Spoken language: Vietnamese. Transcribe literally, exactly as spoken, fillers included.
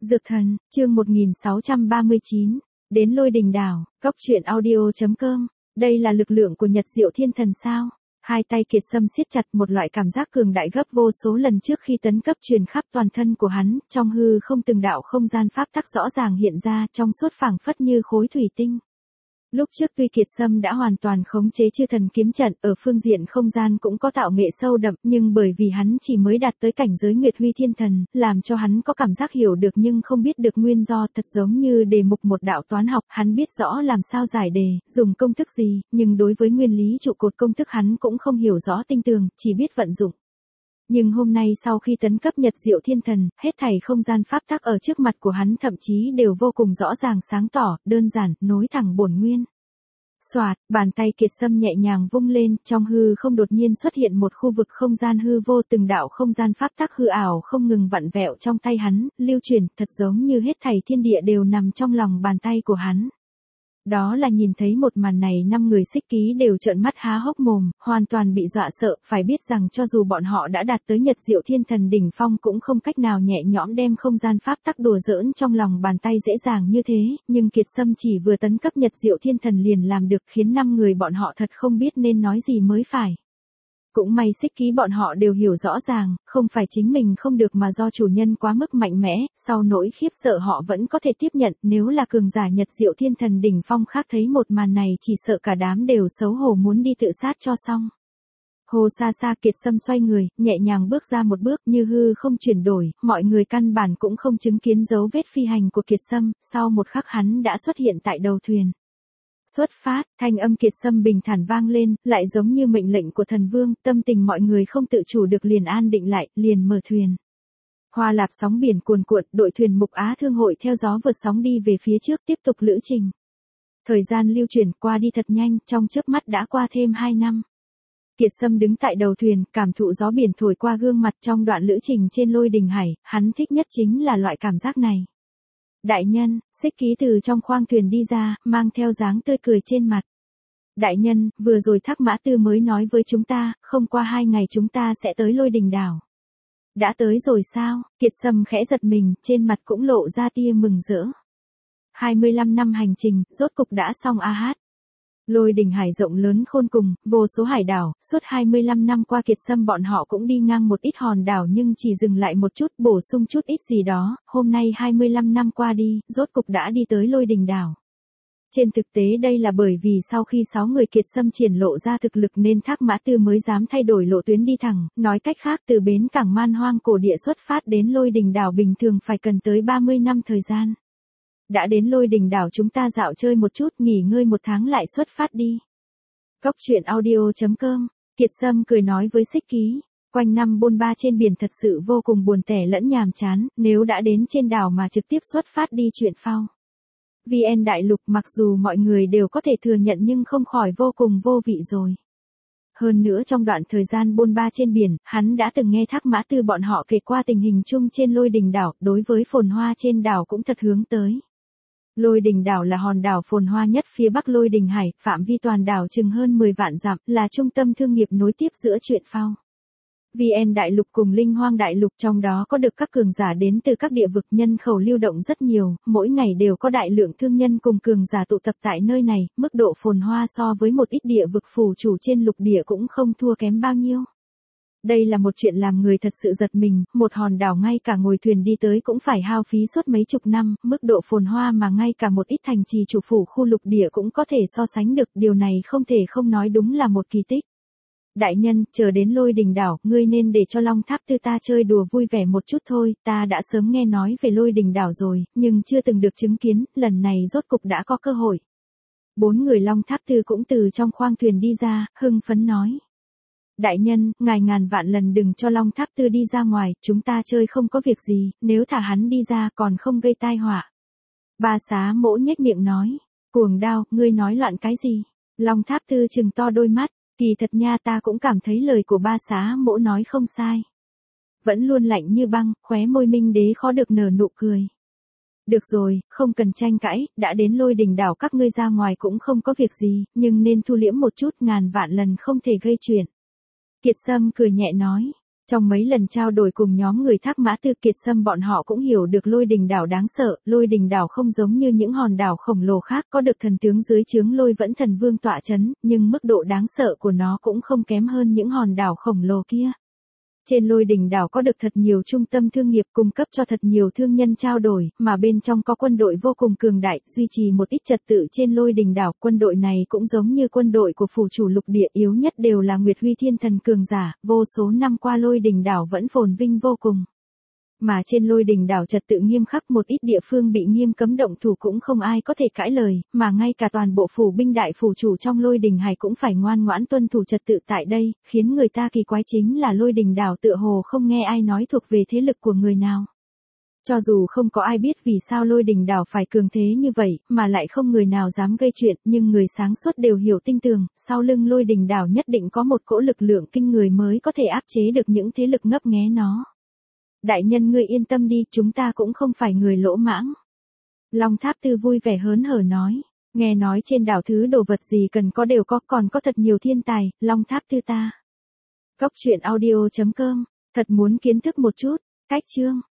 Dược thần, chương một nghìn sáu trăm ba mươi chín, đến Lôi Đình Đảo, cốc truyện audio chấm com, đây là lực lượng của Nhật Diệu Thiên Thần sao? Hai tay Kiệt Sâm siết chặt, một loại cảm giác cường đại gấp vô số lần trước khi tấn cấp truyền khắp toàn thân của hắn, trong hư không từng đạo không gian pháp tắc rõ ràng hiện ra, trong suốt phảng phất như khối thủy tinh. Lúc trước tuy Kiệt Sâm đã hoàn toàn khống chế chư thần kiếm trận, ở phương diện không gian cũng có tạo nghệ sâu đậm, nhưng bởi vì hắn chỉ mới đạt tới cảnh giới Nguyệt Huy Thiên Thần, làm cho hắn có cảm giác hiểu được nhưng không biết được nguyên do, thật giống như đề mục một đạo toán học, hắn biết rõ làm sao giải đề, dùng công thức gì, nhưng đối với nguyên lý trụ cột công thức hắn cũng không hiểu rõ tinh tường, chỉ biết vận dụng. Nhưng hôm nay sau khi tấn cấp Nhật Diệu Thiên Thần, hết thảy không gian pháp tắc ở trước mặt của hắn thậm chí đều vô cùng rõ ràng sáng tỏ, đơn giản, nối thẳng bổn nguyên. Soạt, bàn tay Kiệt Sâm nhẹ nhàng vung lên, trong hư không đột nhiên xuất hiện một khu vực không gian hư vô, từng đạo không gian pháp tắc hư ảo không ngừng vặn vẹo trong tay hắn, lưu chuyển, thật giống như hết thảy thiên địa đều nằm trong lòng bàn tay của hắn. Đó là nhìn thấy một màn này, năm người xích ký đều trợn mắt há hốc mồm, hoàn toàn bị dọa sợ, phải biết rằng cho dù bọn họ đã đạt tới Nhật Diệu Thiên Thần đỉnh phong cũng không cách nào nhẹ nhõm đem không gian pháp tắc đùa giỡn trong lòng bàn tay dễ dàng như thế, nhưng Kiệt Sâm chỉ vừa tấn cấp Nhật Diệu Thiên Thần liền làm được, khiến năm người bọn họ thật không biết nên nói gì mới phải. Cũng may xích ký bọn họ đều hiểu rõ ràng, không phải chính mình không được mà do chủ nhân quá mức mạnh mẽ, sau nỗi khiếp sợ họ vẫn có thể tiếp nhận, nếu là cường giả Nhật Diệu Thiên Thần đỉnh phong khác thấy một màn này chỉ sợ cả đám đều xấu hổ muốn đi tự sát cho xong. Hồ xa xa Kiệt Sâm xoay người, nhẹ nhàng bước ra một bước như hư không chuyển đổi, mọi người căn bản cũng không chứng kiến dấu vết phi hành của Kiệt Sâm, sau một khắc hắn đã xuất hiện tại đầu thuyền. Xuất phát, thanh âm Kiệt Sâm bình thản vang lên, lại giống như mệnh lệnh của thần vương, tâm tình mọi người không tự chủ được liền an định lại, liền mở thuyền. Hoa lạp sóng biển cuồn cuộn, đội thuyền Mục Á Thương hội theo gió vượt sóng đi về phía trước tiếp tục lữ trình. Thời gian lưu chuyển qua đi thật nhanh, trong chớp mắt đã qua thêm hai năm. Kiệt Sâm đứng tại đầu thuyền, cảm thụ gió biển thổi qua gương mặt trong đoạn lữ trình trên Lôi Đình Hải, hắn thích nhất chính là loại cảm giác này. Đại nhân, xích ký từ trong khoang thuyền đi ra, mang theo dáng tươi cười trên mặt. Đại nhân, vừa rồi Thác Mã Tư mới nói với chúng ta, không qua hai ngày chúng ta sẽ tới Lôi Đình Đảo. Đã tới rồi sao? Kiệt Sâm khẽ giật mình, trên mặt cũng lộ ra tia mừng rỡ. hai mươi lăm năm hành trình, rốt cục đã xong a hát. Lôi Đình Hải rộng lớn khôn cùng, vô số hải đảo, suốt hai mươi lăm năm qua Kiệt Sâm bọn họ cũng đi ngang một ít hòn đảo nhưng chỉ dừng lại một chút, bổ sung chút ít gì đó, hôm nay hai mươi lăm năm qua đi, rốt cục đã đi tới Lôi Đình Đảo. Trên thực tế đây là bởi vì sau khi sáu người Kiệt Sâm triển lộ ra thực lực nên Thác Mã Tư mới dám thay đổi lộ tuyến đi thẳng, nói cách khác từ bến cảng Man Hoang cổ địa xuất phát đến Lôi Đình Đảo bình thường phải cần tới ba mươi năm thời gian. Đã đến Lôi Đình Đảo chúng ta dạo chơi một chút, nghỉ ngơi một tháng lại xuất phát đi. Cốc truyện audio chấm com, Kiệt Sâm cười nói với xích ký, quanh năm bôn ba trên biển thật sự vô cùng buồn tẻ lẫn nhàm chán, nếu đã đến trên đảo mà trực tiếp xuất phát đi chuyện phao. vê en Đại Lục mặc dù mọi người đều có thể thừa nhận nhưng không khỏi vô cùng vô vị rồi. Hơn nữa trong đoạn thời gian bôn ba trên biển, hắn đã từng nghe Thác Mã Tư bọn họ kể qua tình hình chung trên Lôi Đình Đảo, đối với phồn hoa trên đảo cũng thật hướng tới. Lôi Đình Đảo là hòn đảo phồn hoa nhất phía bắc Lôi Đình Hải, phạm vi toàn đảo chừng hơn mười vạn dặm, là trung tâm thương nghiệp nối tiếp giữa chuyện phao. vê en Đại Lục cùng Linh Hoang Đại Lục trong đó có được các cường giả đến từ các địa vực, nhân khẩu lưu động rất nhiều, mỗi ngày đều có đại lượng thương nhân cùng cường giả tụ tập tại nơi này, mức độ phồn hoa so với một ít địa vực phủ chủ trên lục địa cũng không thua kém bao nhiêu. Đây là một chuyện làm người thật sự giật mình, một hòn đảo ngay cả ngồi thuyền đi tới cũng phải hao phí suốt mấy chục năm, mức độ phồn hoa mà ngay cả một ít thành trì chủ phủ khu lục địa cũng có thể so sánh được, điều này không thể không nói đúng là một kỳ tích. Đại nhân, chờ đến Lôi Đình Đảo, ngươi nên để cho Long Tháp Tư ta chơi đùa vui vẻ một chút thôi, ta đã sớm nghe nói về Lôi Đình Đảo rồi, nhưng chưa từng được chứng kiến, lần này rốt cục đã có cơ hội. Bốn người Long Tháp Tư cũng từ trong khoang thuyền đi ra, hưng phấn nói. Đại nhân, ngài ngàn vạn lần đừng cho Long Tháp Tư đi ra ngoài, chúng ta chơi không có việc gì, nếu thả hắn đi ra còn không gây tai họa. Ba Xá Mỗ nhếch miệng nói, cuồng đao, ngươi nói loạn cái gì? Long Tháp Tư trừng to đôi mắt, kỳ thật nha, ta cũng cảm thấy lời của Ba Xá Mỗ nói không sai. Vẫn luôn lạnh như băng, khóe môi Minh Đế khó được nở nụ cười. Được rồi, không cần tranh cãi, đã đến Lôi Đình Đảo các ngươi ra ngoài cũng không có việc gì, nhưng nên thu liễm một chút, ngàn vạn lần không thể gây chuyện. Kiệt Sâm cười nhẹ nói, Trong mấy lần trao đổi cùng nhóm người Thác Mã Tư Kiệt Sâm bọn họ cũng hiểu được Lôi Đình đảo đáng sợ, Lôi Đình đảo không giống như những hòn đảo khổng lồ khác có được thần tướng dưới trướng Lôi Vẫn Thần Vương tọa chấn, nhưng mức độ đáng sợ của nó cũng không kém hơn những hòn đảo khổng lồ kia. Trên Lôi Đình đảo có được thật nhiều trung tâm thương nghiệp cung cấp cho thật nhiều thương nhân trao đổi, mà bên trong có quân đội vô cùng cường đại, duy trì một ít trật tự trên Lôi Đình đảo. Quân đội này cũng giống như quân đội của phủ chủ lục địa, yếu nhất đều là Nguyệt Huy Thiên Thần cường giả, vô số năm qua Lôi Đình đảo vẫn phồn vinh vô cùng. Mà trên Lôi Đình đảo trật tự nghiêm khắc, một ít địa phương bị nghiêm cấm động thủ cũng không ai có thể cãi lời, mà ngay cả toàn bộ phủ binh đại phủ chủ trong Lôi Đình Hải cũng phải ngoan ngoãn tuân thủ trật tự tại đây, khiến người ta kỳ quái chính là Lôi Đình đảo tựa hồ không nghe ai nói thuộc về thế lực của người nào. Cho dù không có ai biết vì sao Lôi Đình đảo phải cường thế như vậy, mà lại không người nào dám gây chuyện, nhưng người sáng suốt đều hiểu tinh tường, sau lưng Lôi Đình đảo nhất định có một cỗ lực lượng kinh người mới có thể áp chế được những thế lực ngấp nghé nó. Đại nhân ngươi yên tâm đi, chúng ta cũng không phải người lỗ mãng. Long Tháp Tư vui vẻ hớn hở nói, nghe nói trên đảo thứ đồ vật gì cần có đều có, còn có thật nhiều thiên tài, Long Tháp Tư ta. Cốc truyện audio chấm com, thật muốn kiến thức một chút, cách chương.